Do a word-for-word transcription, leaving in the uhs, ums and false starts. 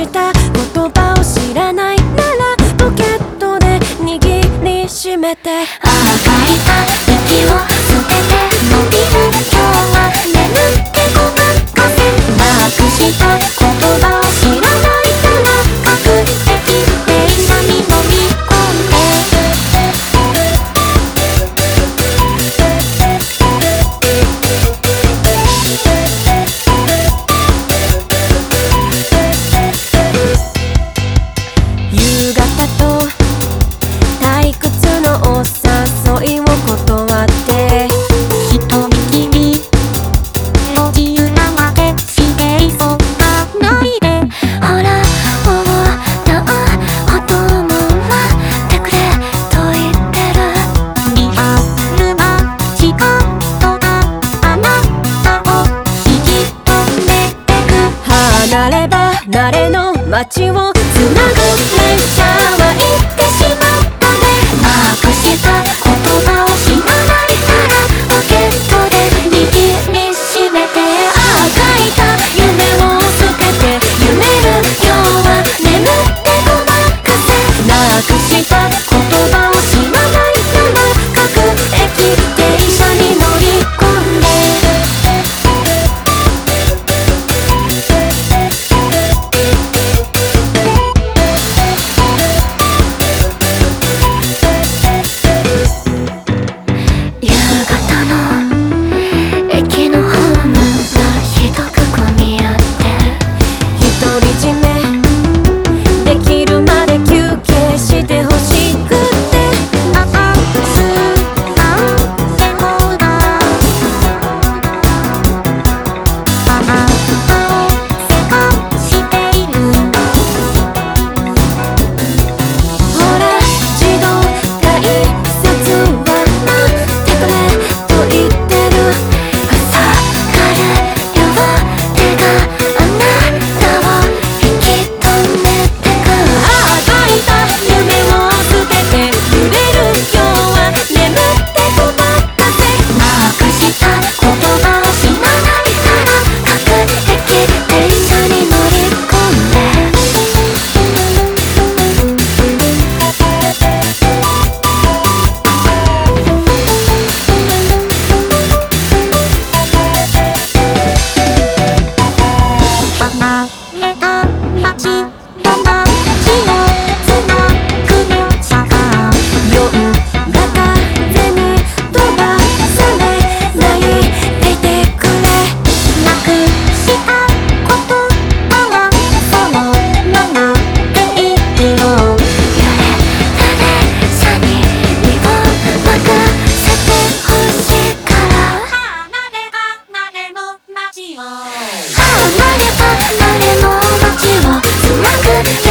した言葉を知らないならポケットで握りしめて、 ああ書いた息を捨てて伸びる今日は眠ってごまかせ、なくした言葉を知らないから各駅電車に乗り込んで、 夕方と退屈のお誘いを断って一人きり路地裏までしていそうがないで、ほらもうどうほとんどはってくれと言ってる、リアルな時間とがあなたを引き止めてく、 離れ離れの街をつなぐ列車は行ってしまったね、 なくした言葉を知らないからポケットで握りしめて、ああ書いた夢を捨てて夢る今日は眠ってごまかせ、 なくした言葉を知らないなら各駅電車に乗り込んで、 夕方の駅のホームがひどく混み合って独り占めできるまで休憩してほしくってああすなんてほらあなたをせかしている、 ほら自動改札は待ってくれと言ってる、 朝から両手があなたを引き止めてく、 ああ書いた夢を捨てて揺れる今日は眠ってごまかせ、 なくした言葉を知らないから各駅電車に乗り込んで、離れた街と街をつなぐ列車が夜が風に飛ばされないでいてくれ、 なくした言葉はそのままでいいよ、揺れた電車に身を任せてほしいから、離れ離れの街を離れ離れの街をつなぐ